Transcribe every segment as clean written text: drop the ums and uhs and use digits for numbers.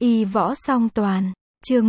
Y võ song toàn, chương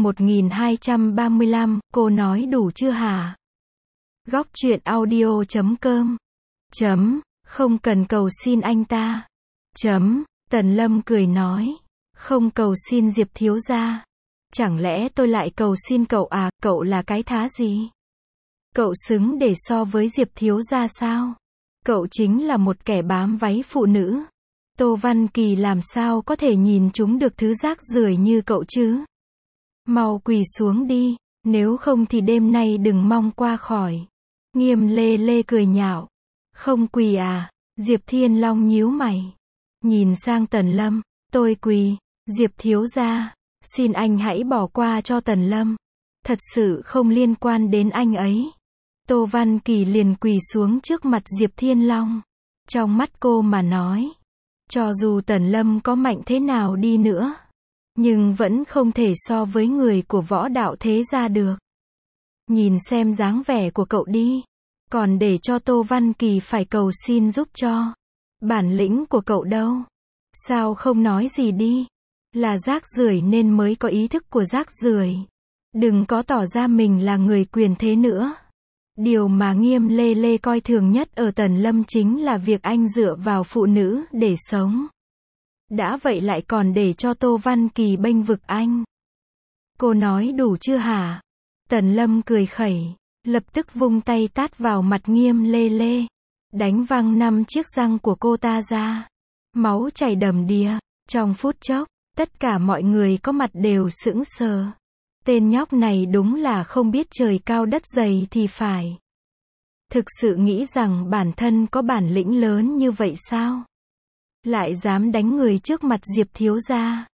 1235, cô nói đủ chưa hả? Góc truyện audio.com. Không cần cầu xin anh ta. Tần Lâm cười nói. Không cầu xin Diệp thiếu gia. Chẳng lẽ tôi lại cầu xin cậu à, cậu là cái thá gì? Cậu xứng để so với Diệp thiếu gia sao? Cậu chính là một kẻ bám váy phụ nữ. Tô Văn Kỳ làm sao có thể nhìn chúng được thứ rác rưởi như cậu chứ? Mau quỳ xuống đi, nếu không thì đêm nay đừng mong qua khỏi. Nghiêm Lê Lê cười nhạo. Không quỳ à? Diệp Thiên Long nhíu mày. Nhìn sang Tần Lâm, tôi quỳ. Diệp thiếu gia, xin anh hãy bỏ qua cho Tần Lâm. Thật sự không liên quan đến anh ấy. Tô Văn Kỳ liền quỳ xuống trước mặt Diệp Thiên Long. Trong mắt cô mà nói, cho dù Tần Lâm có mạnh thế nào đi nữa, nhưng vẫn không thể so với người của võ đạo thế gia được. Nhìn xem dáng vẻ của cậu đi, còn để cho Tô Văn Kỳ phải cầu xin giúp cho. Bản lĩnh của cậu đâu? Sao không nói gì đi? Là rác rưởi nên mới có ý thức của rác rưởi. Đừng có tỏ ra mình là người quyền thế nữa. Điều mà Nghiêm Lê Lê coi thường nhất ở Tần Lâm chính là việc anh dựa vào phụ nữ để sống. Đã vậy lại còn để cho Tô Văn Kỳ bênh vực anh. Cô nói đủ chưa hả? Tần Lâm cười khẩy, lập tức vung tay tát vào mặt Nghiêm Lê Lê, đánh văng 5 chiếc răng của cô ta ra. Máu chảy đầm đìa. Trong phút chốc, tất cả mọi người có mặt đều sững sờ. Tên nhóc này đúng là không biết trời cao đất dày thì phải. Thực sự nghĩ rằng bản thân có bản lĩnh lớn như vậy sao? Lại dám đánh người trước mặt Diệp thiếu gia.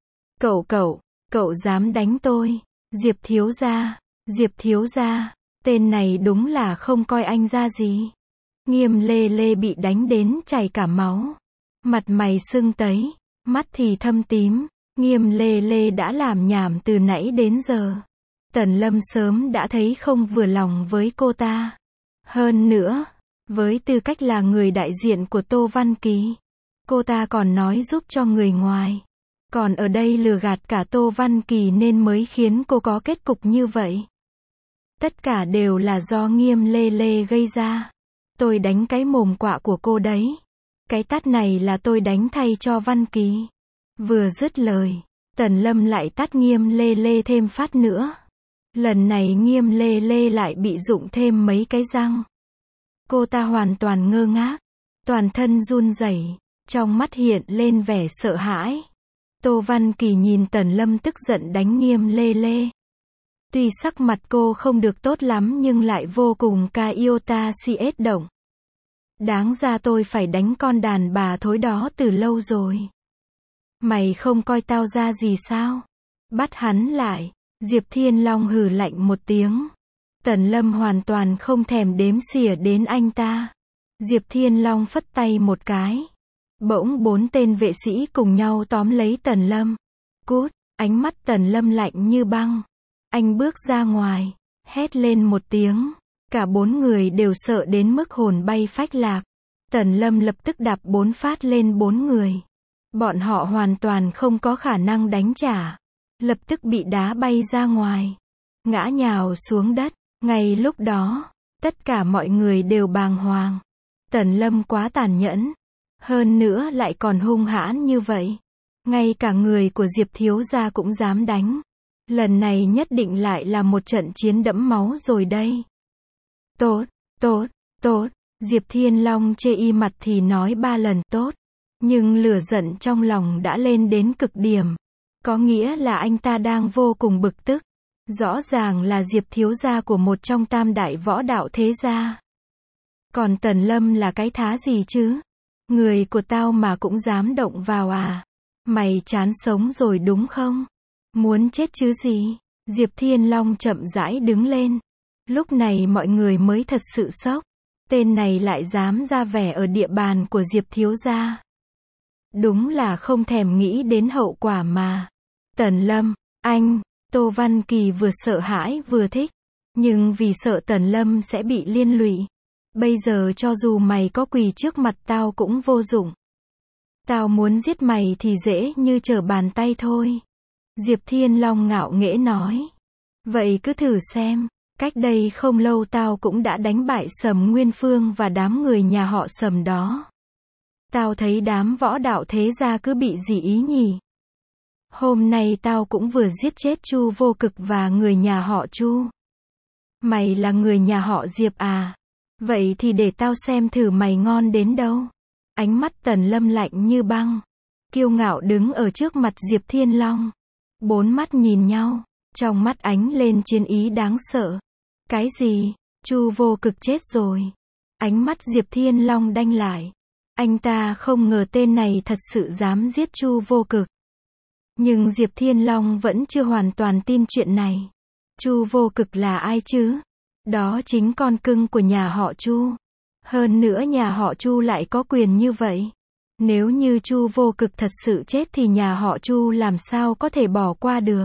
Cậu dám đánh tôi? Diệp thiếu gia, tên này đúng là không coi anh ra gì. Nghiêm Lê Lê bị đánh đến chảy cả máu. Mặt mày sưng tấy, mắt thì thâm tím. Nghiêm Lê Lê đã làm nhảm từ nãy đến giờ. Tần Lâm sớm đã thấy không vừa lòng với cô ta. Hơn nữa, với tư cách là người đại diện của Tô Văn Kỳ, cô ta còn nói giúp cho người ngoài. Còn ở đây lừa gạt cả Tô Văn Kỳ nên mới khiến cô có kết cục như vậy. Tất cả đều là do Nghiêm Lê Lê gây ra. Tôi đánh cái mồm quạ của cô đấy. Cái tát này là tôi đánh thay cho Văn Kỳ. Vừa dứt lời, Tần Lâm lại tát Nghiêm Lê Lê thêm phát nữa. Lần này Nghiêm Lê Lê lại bị rụng thêm mấy cái răng. Cô ta hoàn toàn ngơ ngác, toàn thân run rẩy, trong mắt hiện lên vẻ sợ hãi. Tô Văn Kỳ nhìn Tần Lâm tức giận đánh Nghiêm Lê Lê. Tuy sắc mặt cô không được tốt lắm nhưng lại vô cùng ca iota siết động. Đáng ra tôi phải đánh con đàn bà thối đó từ lâu rồi. Mày không coi tao ra gì sao? Bắt hắn lại. Diệp Thiên Long hừ lạnh một tiếng. Tần Lâm hoàn toàn không thèm đếm xỉa đến anh ta. Diệp Thiên Long phất tay một cái. Bỗng 4 tên vệ sĩ cùng nhau tóm lấy Tần Lâm. Cút, ánh mắt Tần Lâm lạnh như băng. Anh bước ra ngoài, hét lên một tiếng. Cả 4 người đều sợ đến mức hồn bay phách lạc. Tần Lâm lập tức đạp 4 phát lên 4 người. Bọn họ hoàn toàn không có khả năng đánh trả. Lập tức bị đá bay ra ngoài. Ngã nhào xuống đất. Ngay lúc đó, tất cả mọi người đều bàng hoàng. Tần Lâm quá tàn nhẫn. Hơn nữa lại còn hung hãn như vậy. Ngay cả người của Diệp thiếu gia cũng dám đánh. Lần này nhất định lại là một trận chiến đẫm máu rồi đây. Tốt. Diệp Thiên Long chê y mặt thì nói 3 lần tốt. Nhưng lửa giận trong lòng đã lên đến cực điểm. Có nghĩa là anh ta đang vô cùng bực tức. Rõ ràng là Diệp thiếu gia của một trong tam đại võ đạo thế gia. Còn Tần Lâm là cái thá gì chứ? Người của tao mà cũng dám động vào à? Mày chán sống rồi đúng không? Muốn chết chứ gì? Diệp Thiên Long chậm rãi đứng lên. Lúc này mọi người mới thật sự sốc. Tên này lại dám ra vẻ ở địa bàn của Diệp thiếu gia. Đúng là không thèm nghĩ đến hậu quả mà. Tần Lâm, anh, Tô Văn Kỳ vừa sợ hãi vừa thích. Nhưng vì sợ Tần Lâm sẽ bị liên lụy. Bây giờ cho dù mày có quỳ trước mặt tao cũng vô dụng. Tao muốn giết mày thì dễ như trở bàn tay thôi. Diệp Thiên Long ngạo nghễ nói. Vậy cứ thử xem, cách đây không lâu tao cũng đã đánh bại Sầm Nguyên Phương và đám người nhà họ Sầm đó. Tao thấy đám võ đạo thế gia cứ bị gì ý nhỉ? Hôm nay tao cũng vừa giết chết Chu Vô Cực và người nhà họ Chu. Mày là người nhà họ Diệp à? Vậy thì để tao xem thử mày ngon đến đâu. Ánh mắt Tần Lâm lạnh như băng, kiêu ngạo đứng ở trước mặt Diệp Thiên Long. Bốn mắt nhìn nhau, trong mắt ánh lên chiến ý đáng sợ. Cái gì? Chu Vô Cực chết rồi. Ánh mắt Diệp Thiên Long đanh lại. Anh ta không ngờ tên này thật sự dám giết Chu Vô Cực. Nhưng Diệp Thiên Long vẫn chưa hoàn toàn tin chuyện này. Chu Vô Cực là ai chứ? Đó chính con cưng của nhà họ Chu. Hơn nữa nhà họ Chu lại có quyền như vậy. Nếu như Chu Vô Cực thật sự chết thì nhà họ Chu làm sao có thể bỏ qua được.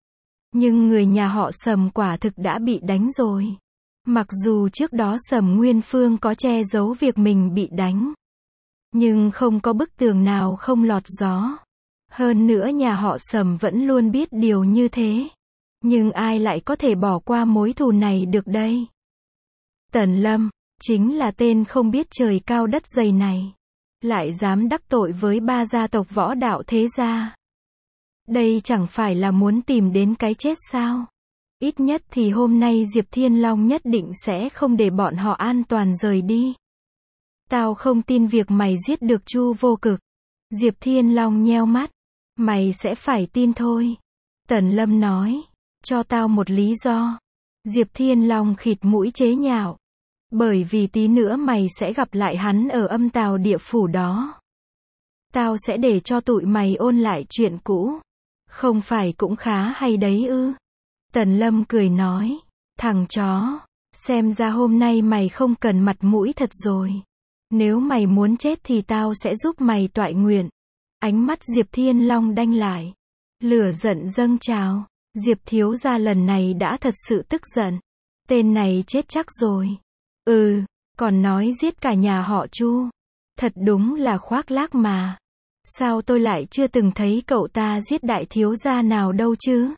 Nhưng người nhà họ Sầm quả thực đã bị đánh rồi. Mặc dù trước đó Sầm Nguyên Phương có che giấu việc mình bị đánh, nhưng không có bức tường nào không lọt gió. Hơn nữa nhà họ Sầm vẫn luôn biết điều như thế. Nhưng ai lại có thể bỏ qua mối thù này được đây? Tần Lâm, chính là tên không biết trời cao đất dày này. Lại dám đắc tội với ba gia tộc võ đạo thế gia. Đây chẳng phải là muốn tìm đến cái chết sao? Ít nhất thì hôm nay Diệp Thiên Long nhất định sẽ không để bọn họ an toàn rời đi. Tao không tin việc mày giết được Chu Vô Cực. Diệp Thiên Long nheo mắt. Mày sẽ phải tin thôi. Tần Lâm nói. Cho tao một lý do. Diệp Thiên Long khịt mũi chế nhạo. Bởi vì tí nữa mày sẽ gặp lại hắn ở âm tào địa phủ đó. Tao sẽ để cho tụi mày ôn lại chuyện cũ. Không phải cũng khá hay đấy ư? Tần Lâm cười nói. Thằng chó. Xem ra hôm nay mày không cần mặt mũi thật rồi. Nếu mày muốn chết thì tao sẽ giúp mày toại nguyện. Ánh mắt Diệp Thiên Long đanh lại. Lửa giận dâng trào. Diệp thiếu gia lần này đã thật sự tức giận. Tên này chết chắc rồi. Còn nói giết cả nhà họ Chu. Thật đúng là khoác lác mà. Sao tôi lại chưa từng thấy cậu ta giết đại thiếu gia nào đâu chứ?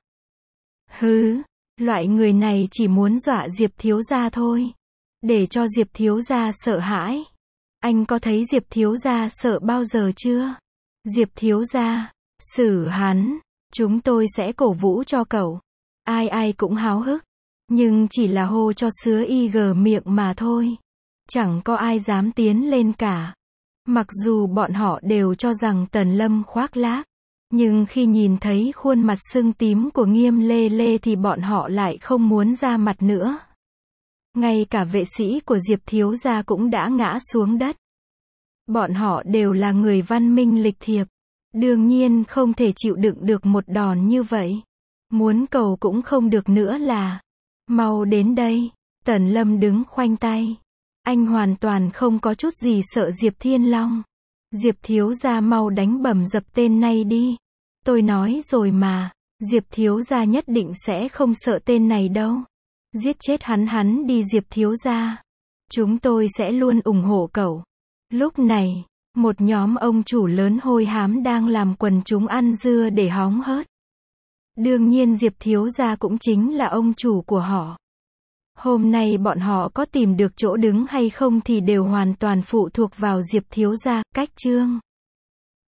Loại người này chỉ muốn dọa Diệp thiếu gia thôi. Để cho Diệp thiếu gia sợ hãi. Anh có thấy Diệp thiếu gia sợ bao giờ chưa? Diệp thiếu gia, xử hắn. Chúng tôi sẽ cổ vũ cho cậu. Ai cũng háo hức. Nhưng chỉ là hô cho sứa IG miệng mà thôi. Chẳng có ai dám tiến lên cả. Mặc dù bọn họ đều cho rằng Tần Lâm khoác lác. Nhưng khi nhìn thấy khuôn mặt sưng tím của Nghiêm Lê Lê thì bọn họ lại không muốn ra mặt nữa. Ngay cả vệ sĩ của Diệp thiếu gia cũng đã ngã xuống đất. Bọn họ đều là người văn minh lịch thiệp. Đương nhiên không thể chịu đựng được một đòn như vậy. Muốn cầu cũng không được nữa là. Mau đến đây. Tần Lâm đứng khoanh tay. Anh hoàn toàn không có chút gì sợ Diệp Thiên Long. Diệp thiếu gia mau đánh bầm dập tên này đi. Tôi nói rồi mà. Diệp thiếu gia nhất định sẽ không sợ tên này đâu. Giết chết hắn đi Diệp thiếu gia. Chúng tôi sẽ luôn ủng hộ cậu. Lúc này, một nhóm ông chủ lớn hôi hám đang làm quần chúng ăn dưa để hóng hớt. Đương nhiên Diệp thiếu gia cũng chính là ông chủ của họ. Hôm nay bọn họ có tìm được chỗ đứng hay không thì đều hoàn toàn phụ thuộc vào Diệp thiếu gia. Cách chương